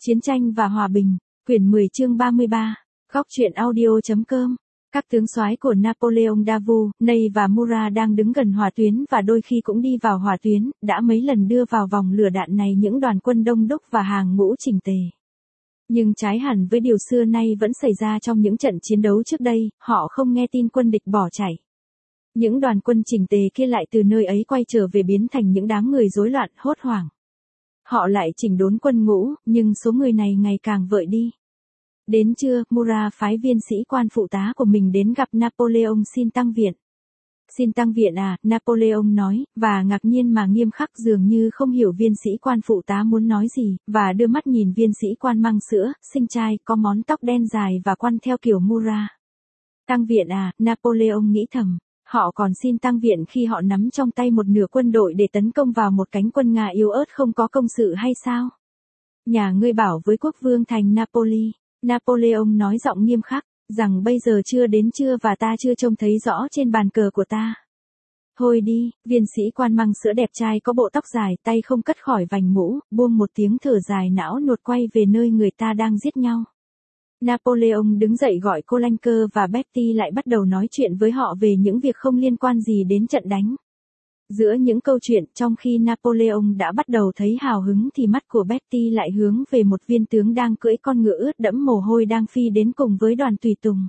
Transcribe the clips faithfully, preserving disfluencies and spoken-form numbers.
Chiến tranh và hòa bình, quyển mười chương ba mươi ba, góc truyện audio.com. Các tướng soái của Napoleon Davu, Ney và Murat đang đứng gần hỏa tuyến và đôi khi cũng đi vào hỏa tuyến, đã mấy lần đưa vào vòng lửa đạn này những đoàn quân đông đúc và hàng ngũ chỉnh tề. Nhưng trái hẳn với điều xưa nay vẫn xảy ra trong những trận chiến đấu trước đây, họ không nghe tin quân địch bỏ chạy. Những đoàn quân chỉnh tề kia lại từ nơi ấy quay trở về biến thành những đám người rối loạn, hốt hoảng. Họ lại chỉnh đốn quân ngũ, nhưng số người này ngày càng vợi đi. Đến trưa, Murat phái viên sĩ quan phụ tá của mình đến gặp Napoleon xin tăng viện. Xin tăng viện à, Napoleon nói, và ngạc nhiên mà nghiêm khắc dường như không hiểu viên sĩ quan phụ tá muốn nói gì, và đưa mắt nhìn viên sĩ quan mang sữa, xinh trai, có món tóc đen dài và quăn theo kiểu Murat. Tăng viện à, Napoleon nghĩ thầm. Họ còn xin tăng viện khi họ nắm trong tay một nửa quân đội để tấn công vào một cánh quân Nga yếu ớt không có công sự hay sao? Nhà ngươi bảo với quốc vương thành Napoli. Napoleon nói giọng nghiêm khắc, rằng bây giờ chưa đến trưa và ta chưa trông thấy rõ trên bàn cờ của ta. Thôi đi, viên sĩ quan măng sữa đẹp trai có bộ tóc dài, tay không cất khỏi vành mũ, buông một tiếng thở dài não nuột quay về nơi người ta đang giết nhau. Napoleon đứng dậy gọi Colancourt và Berthier lại bắt đầu nói chuyện với họ về những việc không liên quan gì đến trận đánh. Giữa những câu chuyện, trong khi Napoleon đã bắt đầu thấy hào hứng thì mắt của Berthier lại hướng về một viên tướng đang cưỡi con ngựa ướt đẫm mồ hôi đang phi đến cùng với đoàn tùy tùng.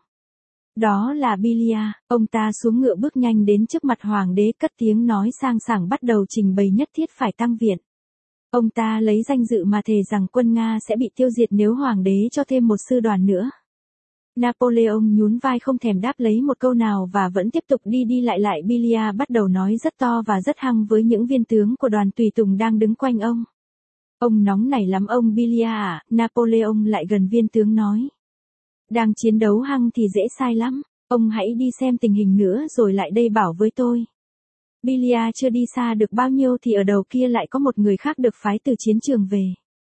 Đó là Billia, ông ta xuống ngựa bước nhanh đến trước mặt hoàng đế cất tiếng nói sang sảng bắt đầu trình bày nhất thiết phải tăng viện. Ông ta lấy danh dự mà thề rằng quân Nga sẽ bị tiêu diệt nếu hoàng đế cho thêm một sư đoàn nữa. Napoleon nhún vai không thèm đáp lấy một câu nào và vẫn tiếp tục đi đi lại lại. Billia bắt đầu nói rất to và rất hăng với những viên tướng của đoàn tùy tùng đang đứng quanh ông. Ông nóng nảy lắm ông Billia à, Napoleon lại gần viên tướng nói. Đang chiến đấu hăng thì dễ sai lắm, ông hãy đi xem tình hình nữa rồi lại đây bảo với tôi. Billia chưa đi xa được bao nhiêu thì ở đầu kia lại có một người khác được phái từ chiến trường về.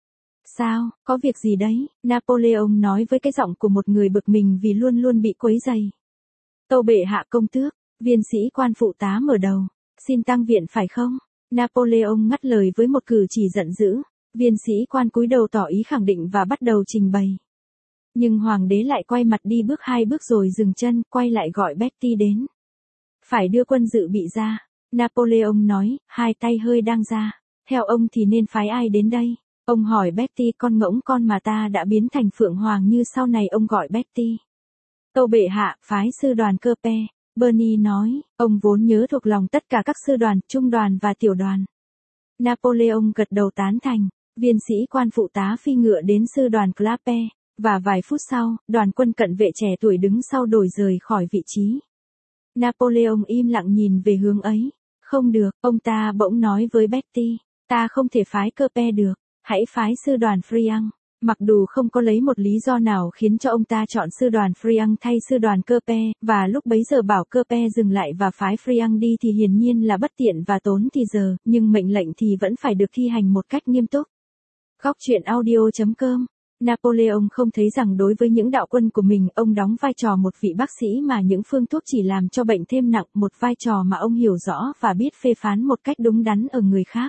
Sao, có việc gì đấy? Napoleon nói với cái giọng của một người bực mình vì luôn luôn bị quấy rầy. Tâu bệ hạ công tước, viên sĩ quan phụ tá mở đầu. Xin tăng viện phải không? Napoleon ngắt lời với một cử chỉ giận dữ. Viên sĩ quan cúi đầu tỏ ý khẳng định và bắt đầu trình bày. Nhưng hoàng đế lại quay mặt đi bước hai bước rồi dừng chân, quay lại gọi Berthier đến. Phải đưa quân dự bị ra. Napoleon nói, hai tay hơi đang ra. Theo ông thì nên phái ai đến đây? Ông hỏi Berthier, con ngỗng con mà ta đã biến thành phượng hoàng như sau này. Ông gọi Berthier. Tâu bệ hạ, phái sư đoàn cơ pe. Bernie nói, ông vốn nhớ thuộc lòng tất cả các sư đoàn, trung đoàn và tiểu đoàn. Napoleon gật đầu tán thành. Viên sĩ quan phụ tá phi ngựa đến sư đoàn Clape, và vài phút sau, đoàn quân cận vệ trẻ tuổi đứng sau đổi rời khỏi vị trí. Napoleon im lặng nhìn về hướng ấy. Không được, ông ta bỗng nói với Berthier, ta không thể phái cơ pe được. Hãy phái sư đoàn Friant. Mặc dù không có lấy một lý do nào khiến cho ông ta chọn sư đoàn Friant thay sư đoàn cơ pe, và lúc bấy giờ bảo cơ pe dừng lại và phái Friant đi thì hiển nhiên là bất tiện và tốn thì giờ, nhưng mệnh lệnh thì vẫn phải được thi hành một cách nghiêm túc. Góc truyện audio.com. Napoleon không thấy rằng đối với những đạo quân của mình, ông đóng vai trò một vị bác sĩ mà những phương thuốc chỉ làm cho bệnh thêm nặng, một vai trò mà ông hiểu rõ và biết phê phán một cách đúng đắn ở người khác.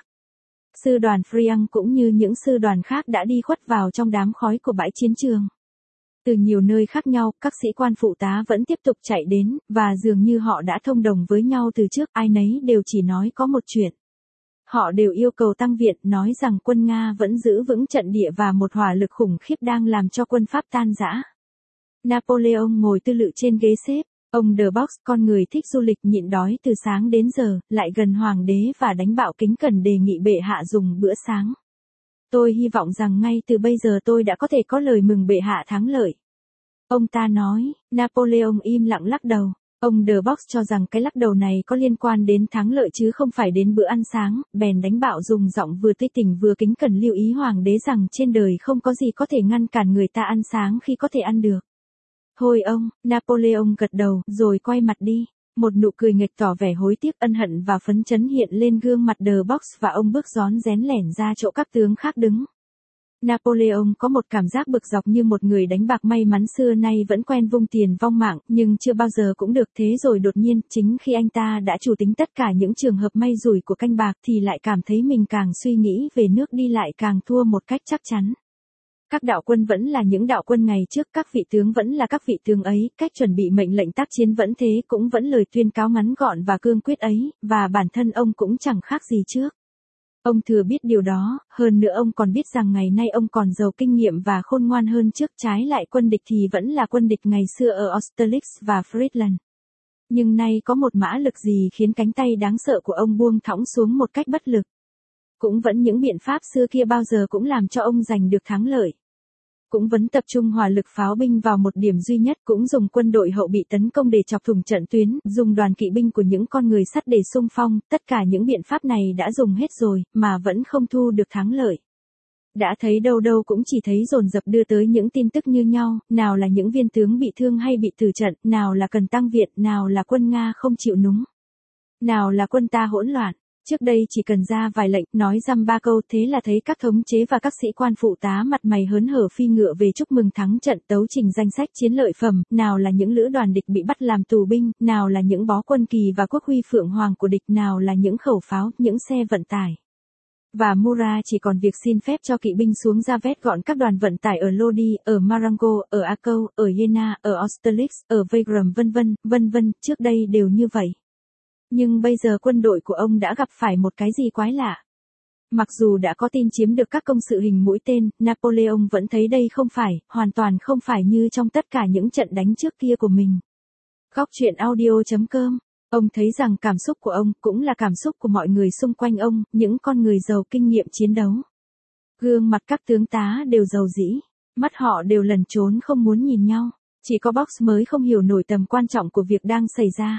Sư đoàn Friant cũng như những sư đoàn khác đã đi khuất vào trong đám khói của bãi chiến trường. Từ nhiều nơi khác nhau, các sĩ quan phụ tá vẫn tiếp tục chạy đến, và dường như họ đã thông đồng với nhau từ trước, ai nấy đều chỉ nói có một chuyện. Họ đều yêu cầu tăng viện, nói rằng quân Nga vẫn giữ vững trận địa và một hỏa lực khủng khiếp đang làm cho quân Pháp tan rã. Napoleon ngồi tư lự trên ghế xếp. Ông The Box, con người thích du lịch nhịn đói từ sáng đến giờ, lại gần hoàng đế và đánh bạo kính cẩn đề nghị bệ hạ dùng bữa sáng. Tôi hy vọng rằng ngay từ bây giờ tôi đã có thể có lời mừng bệ hạ thắng lợi. Ông ta nói. Napoleon im lặng lắc đầu. Ông The Box cho rằng cái lắc đầu này có liên quan đến thắng lợi chứ không phải đến bữa ăn sáng, bèn đánh bạo dùng giọng vừa tươi tỉnh vừa kính cẩn lưu ý hoàng đế rằng trên đời không có gì có thể ngăn cản người ta ăn sáng khi có thể ăn được. Thôi ông, Napoleon gật đầu, rồi quay mặt đi. Một nụ cười nghịch tỏ vẻ hối tiếc, ân hận và phấn chấn hiện lên gương mặt The Box và ông bước rón rén lẻn ra chỗ các tướng khác đứng. Napoleon có một cảm giác bực dọc như một người đánh bạc may mắn xưa nay vẫn quen vung tiền vong mạng, nhưng chưa bao giờ cũng được thế rồi đột nhiên, chính khi anh ta đã chủ tính tất cả những trường hợp may rủi của canh bạc thì lại cảm thấy mình càng suy nghĩ về nước đi lại càng thua một cách chắc chắn. Các đạo quân vẫn là những đạo quân ngày trước, các vị tướng vẫn là các vị tướng ấy, cách chuẩn bị mệnh lệnh tác chiến vẫn thế, cũng vẫn lời tuyên cáo ngắn gọn và cương quyết ấy, và bản thân ông cũng chẳng khác gì trước. Ông thừa biết điều đó, hơn nữa ông còn biết rằng ngày nay ông còn giàu kinh nghiệm và khôn ngoan hơn trước, trái lại quân địch thì vẫn là quân địch ngày xưa ở Austerlitz và Friedland. Nhưng nay có một mã lực gì khiến cánh tay đáng sợ của ông buông thõng xuống một cách bất lực. Cũng vẫn những biện pháp xưa kia bao giờ cũng làm cho ông giành được thắng lợi. Cũng vẫn tập trung hỏa lực pháo binh vào một điểm duy nhất, cũng dùng quân đội hậu bị tấn công để chọc thủng trận tuyến, dùng đoàn kỵ binh của những con người sắt để xung phong, tất cả những biện pháp này đã dùng hết rồi, mà vẫn không thu được thắng lợi. Đã thấy đâu đâu cũng chỉ thấy dồn dập đưa tới những tin tức như nhau, nào là những viên tướng bị thương hay bị tử trận, nào là cần tăng viện, nào là quân Nga không chịu núng, nào là quân ta hỗn loạn. Trước đây chỉ cần ra vài lệnh, nói dăm ba câu thế là thấy các thống chế và các sĩ quan phụ tá mặt mày hớn hở phi ngựa về chúc mừng thắng trận, tấu trình danh sách chiến lợi phẩm, nào là những lữ đoàn địch bị bắt làm tù binh, nào là những bó quân kỳ và quốc huy phượng hoàng của địch, nào là những khẩu pháo, những xe vận tải. Và Murat chỉ còn việc xin phép cho kỵ binh xuống ra vét gọn các đoàn vận tải ở Lodi, ở Marengo, ở Akou, ở Jena, ở Austerlitz, ở Wagram vân vân, vân vân, trước đây đều như vậy. Nhưng bây giờ quân đội của ông đã gặp phải một cái gì quái lạ. Mặc dù đã có tin chiếm được các công sự hình mũi tên, Napoleon vẫn thấy đây không phải, hoàn toàn không phải như trong tất cả những trận đánh trước kia của mình. Góc truyện audio chấm com. Ông thấy rằng cảm xúc của ông cũng là cảm xúc của mọi người xung quanh ông, những con người giàu kinh nghiệm chiến đấu. Gương mặt các tướng tá đều giàu dĩ, mắt họ đều lẩn trốn không muốn nhìn nhau, chỉ có Box mới không hiểu nổi tầm quan trọng của việc đang xảy ra.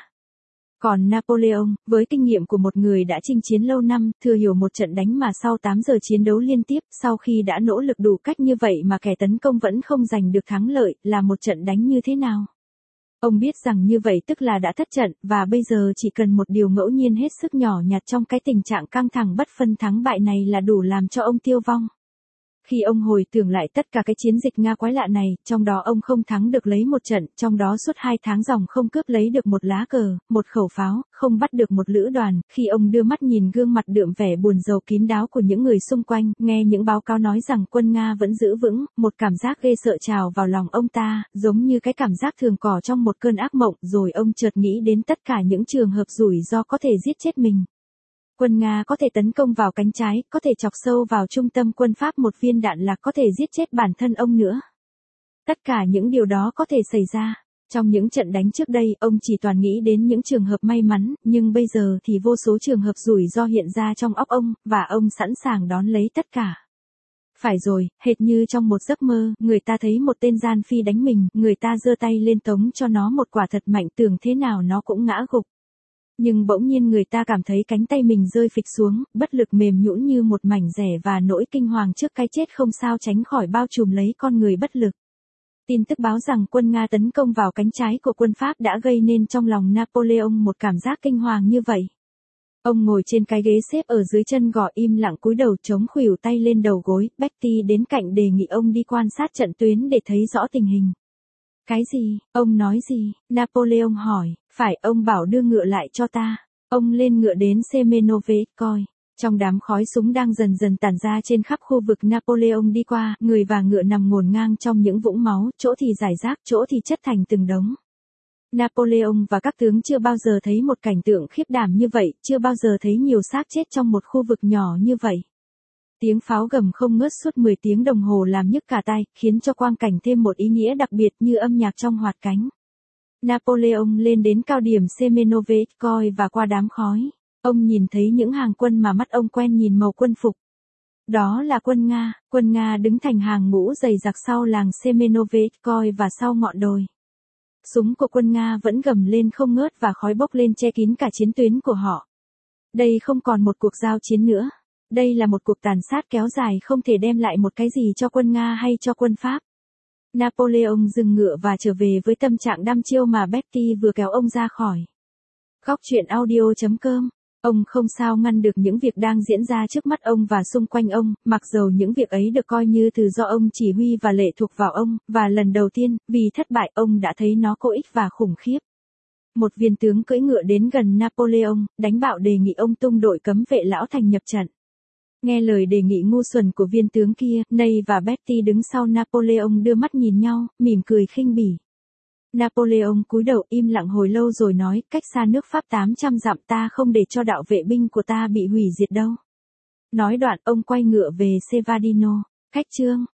Còn Napoleon, với kinh nghiệm của một người đã chinh chiến lâu năm, thừa hiểu một trận đánh mà sau tám giờ chiến đấu liên tiếp, sau khi đã nỗ lực đủ cách như vậy mà kẻ tấn công vẫn không giành được thắng lợi, là một trận đánh như thế nào. Ông biết rằng như vậy tức là đã thất trận, và bây giờ chỉ cần một điều ngẫu nhiên hết sức nhỏ nhặt trong cái tình trạng căng thẳng bất phân thắng bại này là đủ làm cho ông tiêu vong. Khi ông hồi tưởng lại tất cả cái chiến dịch Nga quái lạ này, trong đó ông không thắng được lấy một trận, trong đó suốt hai tháng dòng không cướp lấy được một lá cờ, một khẩu pháo, không bắt được một lữ đoàn, khi ông đưa mắt nhìn gương mặt đượm vẻ buồn rầu kín đáo của những người xung quanh, nghe những báo cáo nói rằng quân Nga vẫn giữ vững, một cảm giác ghê sợ trào vào lòng ông ta, giống như cái cảm giác thường có trong một cơn ác mộng, rồi ông chợt nghĩ đến tất cả những trường hợp rủi ro có thể giết chết mình. Quân Nga có thể tấn công vào cánh trái, có thể chọc sâu vào trung tâm quân Pháp, một viên đạn lạc có thể giết chết bản thân ông nữa. Tất cả những điều đó có thể xảy ra. Trong những trận đánh trước đây, ông chỉ toàn nghĩ đến những trường hợp may mắn, nhưng bây giờ thì vô số trường hợp rủi ro hiện ra trong óc ông, và ông sẵn sàng đón lấy tất cả. Phải rồi, hệt như trong một giấc mơ, người ta thấy một tên gian phi đánh mình, người ta giơ tay lên tống cho nó một quả thật mạnh, tưởng thế nào nó cũng ngã gục. Nhưng bỗng nhiên người ta cảm thấy cánh tay mình rơi phịch xuống, bất lực mềm nhũn như một mảnh rẻ, và nỗi kinh hoàng trước cái chết không sao tránh khỏi bao trùm lấy con người bất lực. Tin tức báo rằng quân Nga tấn công vào cánh trái của quân Pháp đã gây nên trong lòng Napoleon một cảm giác kinh hoàng như vậy. Ông ngồi trên cái ghế xếp ở dưới chân gò, im lặng cúi đầu chống khuỷu tay lên đầu gối. Betty đến cạnh đề nghị ông đi quan sát trận tuyến để thấy rõ tình hình. Cái gì? Ông nói gì? Napoleon hỏi. Phải, ông bảo đưa ngựa lại cho ta. Ông lên ngựa đến Semenovetskoy. Trong đám khói súng đang dần dần tản ra trên khắp khu vực Napoleon đi qua, người và ngựa nằm ngổn ngang trong những vũng máu, chỗ thì rải rác, chỗ thì chất thành từng đống. Napoleon và các tướng chưa bao giờ thấy một cảnh tượng khiếp đảm như vậy, chưa bao giờ thấy nhiều xác chết trong một khu vực nhỏ như vậy. Tiếng pháo gầm không ngớt suốt mười tiếng đồng hồ làm nhức cả tai, khiến cho quang cảnh thêm một ý nghĩa đặc biệt như âm nhạc trong hoạt cánh. Napoleon lên đến cao điểm Semenovetskoy và qua đám khói. Ông nhìn thấy những hàng quân mà mắt ông quen nhìn màu quân phục. Đó là quân Nga, quân Nga đứng thành hàng ngũ dày dặc sau làng Semenovetskoy và sau ngọn đồi. Súng của quân Nga vẫn gầm lên không ngớt và khói bốc lên che kín cả chiến tuyến của họ. Đây không còn một cuộc giao chiến nữa. Đây là một cuộc tàn sát kéo dài không thể đem lại một cái gì cho quân Nga hay cho quân Pháp. Napoleon dừng ngựa và trở về với tâm trạng đăm chiêu mà Betty vừa kéo ông ra khỏi. Góc truyện audio chấm com. Ông không sao ngăn được những việc đang diễn ra trước mắt ông và xung quanh ông, mặc dầu những việc ấy được coi như từ do ông chỉ huy và lệ thuộc vào ông, và lần đầu tiên, vì thất bại ông đã thấy nó có ích và khủng khiếp. Một viên tướng cưỡi ngựa đến gần Napoleon, đánh bạo đề nghị ông tung đội cấm vệ lão thành nhập trận. Nghe lời đề nghị ngu xuẩn của viên tướng kia, Ney và Betty đứng sau Napoleon đưa mắt nhìn nhau, mỉm cười khinh bỉ. Napoleon cúi đầu im lặng hồi lâu rồi nói, cách xa nước Pháp tám trăm dặm ta không để cho đạo vệ binh của ta bị hủy diệt đâu. Nói đoạn ông quay ngựa về Sevardino. Khách trương.